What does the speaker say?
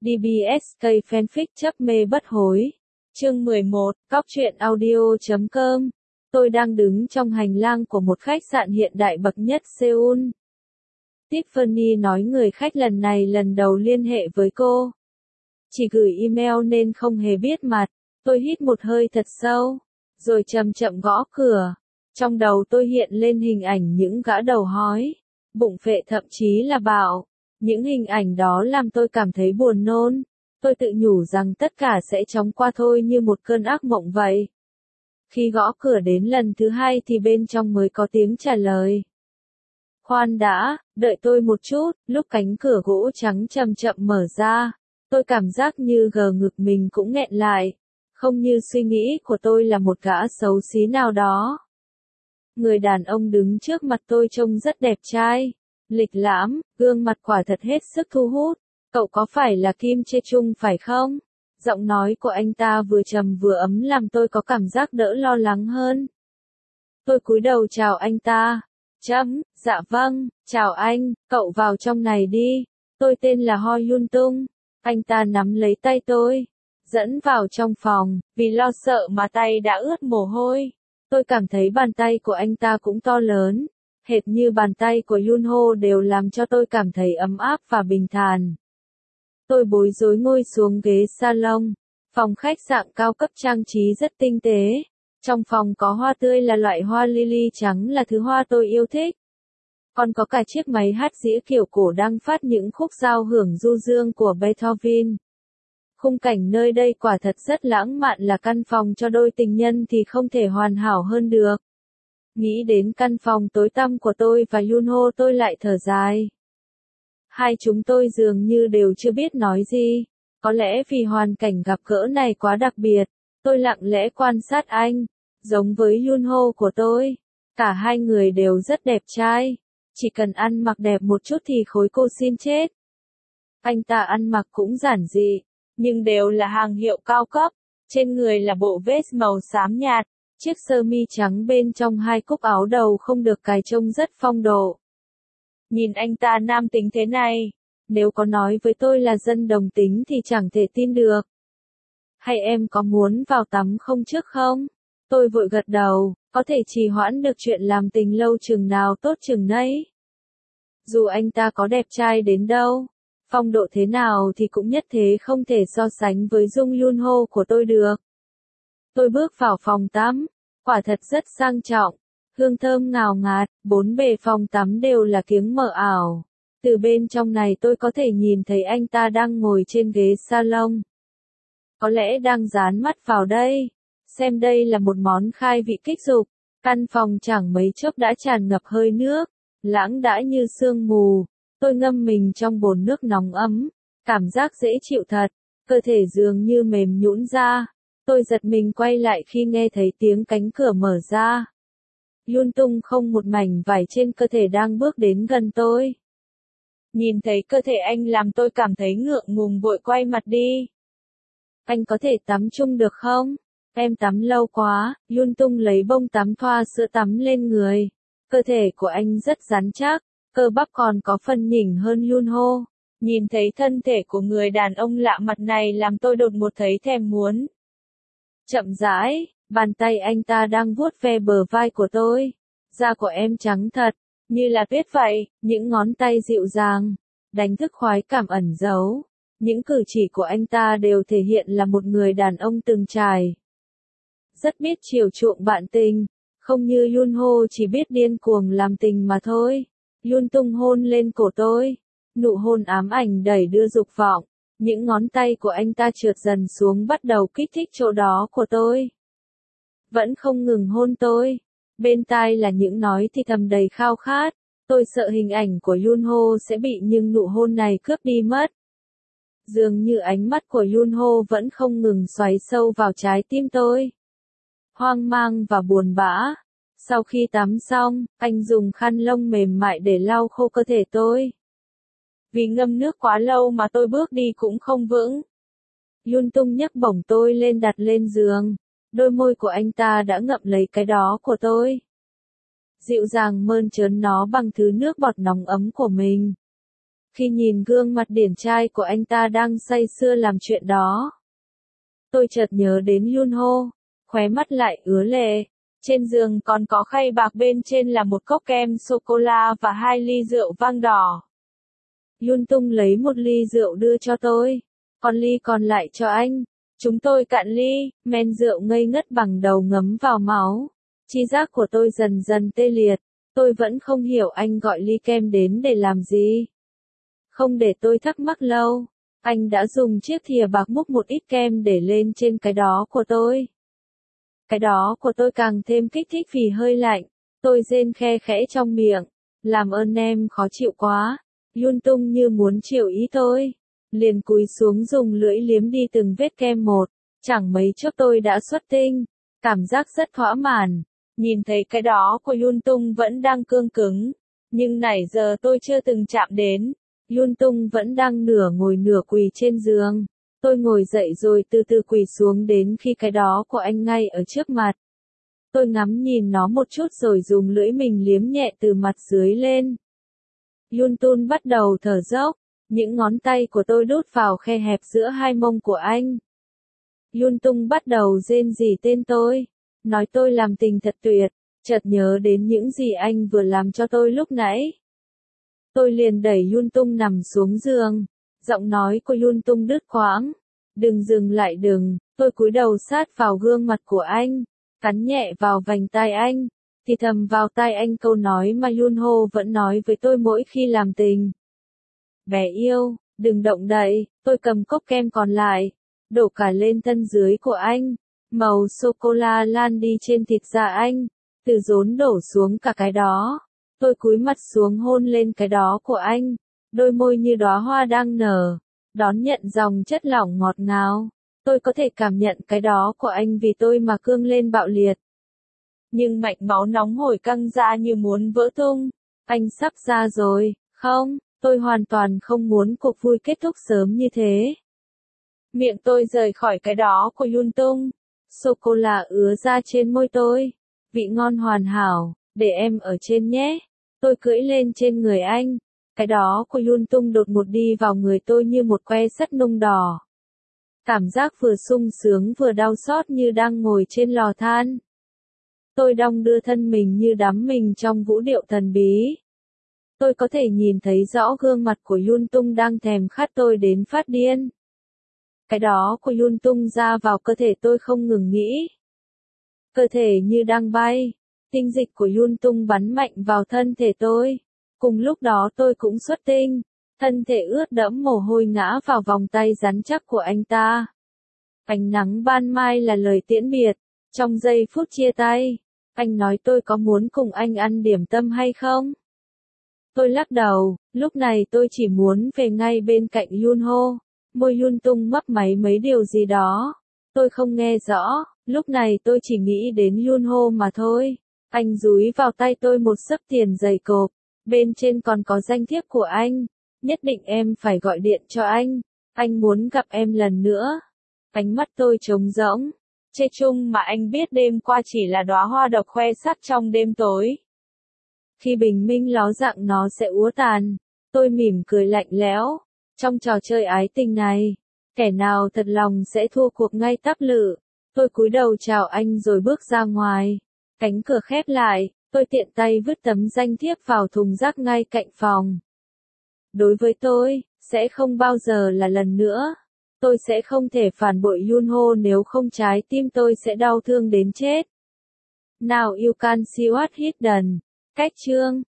DBSK fanfic chấp mê bất hối. Chương 11, Cóc truyện audio.com. Tôi đang đứng trong hành lang của một khách sạn hiện đại bậc nhất Seoul. Tiffany nói người khách lần này lần đầu liên hệ với cô. Chỉ gửi email nên không hề biết mặt. Tôi hít một hơi thật sâu, rồi chậm chậm gõ cửa. Trong đầu tôi hiện lên hình ảnh những gã đầu hói, bụng phệ thậm chí là bạo. Những hình ảnh đó làm tôi cảm thấy buồn nôn. Tôi tự nhủ rằng tất cả sẽ chóng qua thôi như một cơn ác mộng vậy. Khi gõ cửa đến lần thứ hai thì bên trong mới có tiếng trả lời. Khoan đã, đợi tôi một chút. Lúc cánh cửa gỗ trắng chậm chậm mở ra, tôi cảm giác như ngực mình cũng nghẹn lại. Không như suy nghĩ của tôi là một gã xấu xí nào đó. Người đàn ông đứng trước mặt tôi trông rất đẹp trai, lịch lãm, gương mặt quả thật hết sức thu hút. Cậu có phải là Kim Chae Chung phải không? Giọng nói của anh ta vừa trầm vừa ấm làm tôi có cảm giác đỡ lo lắng hơn. Tôi cúi đầu chào anh ta. Dạ vâng, chào anh, cậu vào trong này đi. Tôi tên là Ho Yun Tung. Anh ta nắm lấy tay tôi, dẫn vào trong phòng, vì lo sợ mà tay đã ướt mồ hôi. Tôi cảm thấy bàn tay của anh ta cũng to lớn, hệt như bàn tay của Yunho, đều làm cho tôi cảm thấy ấm áp và bình thản. Tôi bối rối ngồi xuống ghế salon. Phòng khách sạn cao cấp trang trí rất tinh tế. Trong phòng có hoa tươi là loại hoa lily trắng, là thứ hoa tôi yêu thích. Còn có cả chiếc máy hát dĩa kiểu cổ đang phát những khúc giao hưởng du dương của Beethoven. Khung cảnh nơi đây quả thật rất lãng mạn, là căn phòng cho đôi tình nhân thì không thể hoàn hảo hơn được. Nghĩ đến căn phòng tối tăm của tôi và Yunho, tôi lại thở dài. Hai chúng tôi dường như đều chưa biết nói gì. Có lẽ vì hoàn cảnh gặp gỡ này quá đặc biệt, tôi lặng lẽ quan sát anh. Giống với Yunho của tôi, cả hai người đều rất đẹp trai. Chỉ cần ăn mặc đẹp một chút thì khối cô xin chết. Anh ta ăn mặc cũng giản dị, nhưng đều là hàng hiệu cao cấp. Trên người là bộ vest màu xám nhạt, chiếc sơ mi trắng bên trong hai cúc áo đầu không được cài trông rất phong độ. Nhìn anh ta nam tính thế này, nếu có nói với tôi là dân đồng tính thì chẳng thể tin được. Hay em có muốn vào tắm không trước không? Tôi vội gật đầu, có thể trì hoãn được chuyện làm tình lâu chừng nào tốt chừng nấy. Dù anh ta có đẹp trai đến đâu, phong độ thế nào thì cũng nhất thế không thể so sánh với Jung Yunho của tôi được. Tôi bước vào phòng tắm, quả thật rất sang trọng. Hương thơm ngào ngạt, bốn bề phòng tắm đều là kiếng mờ ảo. Từ bên trong này tôi có thể nhìn thấy anh ta đang ngồi trên ghế salon. Có lẽ đang dán mắt vào đây. Xem đây là một món khai vị kích dục. Căn phòng chẳng mấy chốc đã tràn ngập hơi nước, lãng đãng như sương mù. Tôi ngâm mình trong bồn nước nóng ấm. Cảm giác dễ chịu thật. Cơ thể dường như mềm nhũn ra. Tôi giật mình quay lại khi nghe thấy tiếng cánh cửa mở ra. Yun Tung không một mảnh vải trên cơ thể đang bước đến gần tôi. Nhìn thấy cơ thể anh làm tôi cảm thấy ngượng ngùng, vội quay mặt đi. Anh có thể tắm chung được không? Em tắm lâu quá. Yun Tung lấy bông tắm thoa sữa tắm lên người. Cơ thể của anh rất rắn chắc, cơ bắp còn có phần nhỉnh hơn Yunho. Nhìn thấy thân thể của người đàn ông lạ mặt này làm tôi đột ngột thấy thèm muốn. Chậm rãi, bàn tay anh ta đang vuốt ve bờ vai của tôi. Da của em trắng thật, như là tuyết vậy. Những ngón tay dịu dàng, đánh thức khoái cảm ẩn giấu. Những cử chỉ của anh ta đều thể hiện là một người đàn ông từng trải. Rất biết chiều chuộng bạn tình, không như Yunho chỉ biết điên cuồng làm tình mà thôi. Yun Tung hôn lên cổ tôi, nụ hôn ám ảnh đẩy đưa dục vọng. Những ngón tay của anh ta trượt dần xuống, bắt đầu kích thích chỗ đó của tôi. Vẫn không ngừng hôn tôi. Bên tai là những nói thì thầm đầy khao khát. Tôi sợ hình ảnh của Yunho sẽ bị những nụ hôn này cướp đi mất. Dường như ánh mắt của Yunho vẫn không ngừng xoáy sâu vào trái tim tôi. Hoang mang và buồn bã. Sau khi tắm xong, anh dùng khăn lông mềm mại để lau khô cơ thể tôi. Vì ngâm nước quá lâu mà tôi bước đi cũng không vững. Yun Tung nhấc bổng tôi lên đặt lên giường. Đôi môi của anh ta đã ngậm lấy cái đó của tôi. Dịu dàng mơn trớn nó bằng thứ nước bọt nóng ấm của mình. Khi nhìn gương mặt điển trai của anh ta đang say sưa làm chuyện đó, tôi chợt nhớ đến Yunho, khóe mắt lại ứa lệ. Trên giường còn có khay bạc, bên trên là một cốc kem sô-cô-la và 2 ly rượu vang đỏ. Yun Tung lấy một ly rượu đưa cho tôi, còn ly còn lại cho anh. Chúng tôi cạn ly, men rượu ngây ngất bằng đầu ngấm vào máu. Chi giác của tôi dần dần tê liệt, tôi vẫn không hiểu anh gọi ly kem đến để làm gì. Không để tôi thắc mắc lâu, anh đã dùng chiếc thìa bạc múc một ít kem để lên trên cái đó của tôi. Cái đó của tôi càng thêm kích thích vì hơi lạnh, tôi rên khe khẽ trong miệng, làm ơn em, khó chịu quá. Yun Tung như muốn chiều ý tôi, liền cúi xuống dùng lưỡi liếm đi từng vết kem một, chẳng mấy chốc tôi đã xuất tinh, cảm giác rất thỏa mãn. Nhìn thấy cái đó của Yun Tung vẫn đang cương cứng, nhưng nãy giờ tôi chưa từng chạm đến. Yun Tung vẫn đang nửa ngồi nửa quỳ trên giường. Tôi ngồi dậy rồi từ từ quỳ xuống đến khi cái đó của anh ngay ở trước mặt. Tôi ngắm nhìn nó một chút rồi dùng lưỡi mình liếm nhẹ từ mặt dưới lên. Yun Tung bắt đầu thở dốc, những ngón tay của tôi đút vào khe hẹp giữa hai mông của anh. Yun Tung bắt đầu rên rỉ tên tôi, nói tôi làm tình thật tuyệt, chợt nhớ đến những gì anh vừa làm cho tôi lúc nãy. Tôi liền đẩy Yun Tung nằm xuống giường, giọng nói của Yun Tung đứt quãng. Đừng dừng lại đừng, tôi cúi đầu sát vào gương mặt của anh, cắn nhẹ vào vành tai anh, thì thầm vào tai anh câu nói mà Yunho vẫn nói với tôi mỗi khi làm tình. Bé yêu, đừng động đậy, tôi cầm cốc kem còn lại, đổ cả lên thân dưới của anh, màu sô-cô-la lan đi trên thịt da anh, từ rốn đổ xuống cả cái đó. Tôi cúi mặt xuống hôn lên cái đó của anh, đôi môi như đóa hoa đang nở, đón nhận dòng chất lỏng ngọt ngào. Tôi có thể cảm nhận cái đó của anh vì tôi mà cương lên bạo liệt. Nhưng mạch máu nóng hổi căng ra như muốn vỡ tung. Anh sắp ra rồi, không, tôi hoàn toàn không muốn cuộc vui kết thúc sớm như thế. Miệng tôi rời khỏi cái đó của Yun Tung, sô-cô-la ứa ra trên môi tôi, vị ngon hoàn hảo, để em ở trên nhé. Tôi cưỡi lên trên người anh, cái đó của Yun Tung đột ngột đi vào người tôi như một que sắt nung đỏ. Cảm giác vừa sung sướng vừa đau xót như đang ngồi trên lò than. Tôi đong đưa thân mình như đắm mình trong vũ điệu thần bí. Tôi có thể nhìn thấy rõ gương mặt của Yun Tung đang thèm khát tôi đến phát điên. Cái đó của Yun Tung ra vào cơ thể tôi không ngừng nghĩ. Cơ thể như đang bay, tinh dịch của Yun Tung bắn mạnh vào thân thể tôi. Cùng lúc đó tôi cũng xuất tinh, thân thể ướt đẫm mồ hôi ngã vào vòng tay rắn chắc của anh ta. Ánh nắng ban mai là lời tiễn biệt, trong giây phút chia tay, anh nói tôi có muốn cùng anh ăn điểm tâm hay không? Tôi lắc đầu, lúc này tôi chỉ muốn về ngay bên cạnh Yunho. Môi Yun Tung mấp máy mấy điều gì đó. Tôi không nghe rõ, lúc này tôi chỉ nghĩ đến Yunho mà thôi. Anh dúi vào tay tôi một xấp tiền dày cộp, bên trên còn có danh thiếp của anh. Nhất định em phải gọi điện cho anh muốn gặp em lần nữa. Ánh mắt tôi trống rỗng, chê chung mà anh biết đêm qua chỉ là đóa hoa độc khoe sắc trong đêm tối. Khi bình minh ló dạng nó sẽ úa tàn, tôi mỉm cười lạnh lẽo. Trong trò chơi ái tình này, kẻ nào thật lòng sẽ thua cuộc ngay tắp lự. Tôi cúi đầu chào anh rồi bước ra ngoài. Cánh cửa khép lại, tôi tiện tay vứt tấm danh thiếp vào thùng rác ngay cạnh phòng. Đối với tôi, sẽ không bao giờ là lần nữa. Tôi sẽ không thể phản bội Yunho nếu không trái tim tôi sẽ đau thương đến chết. Now you can see what he's done. Cách chương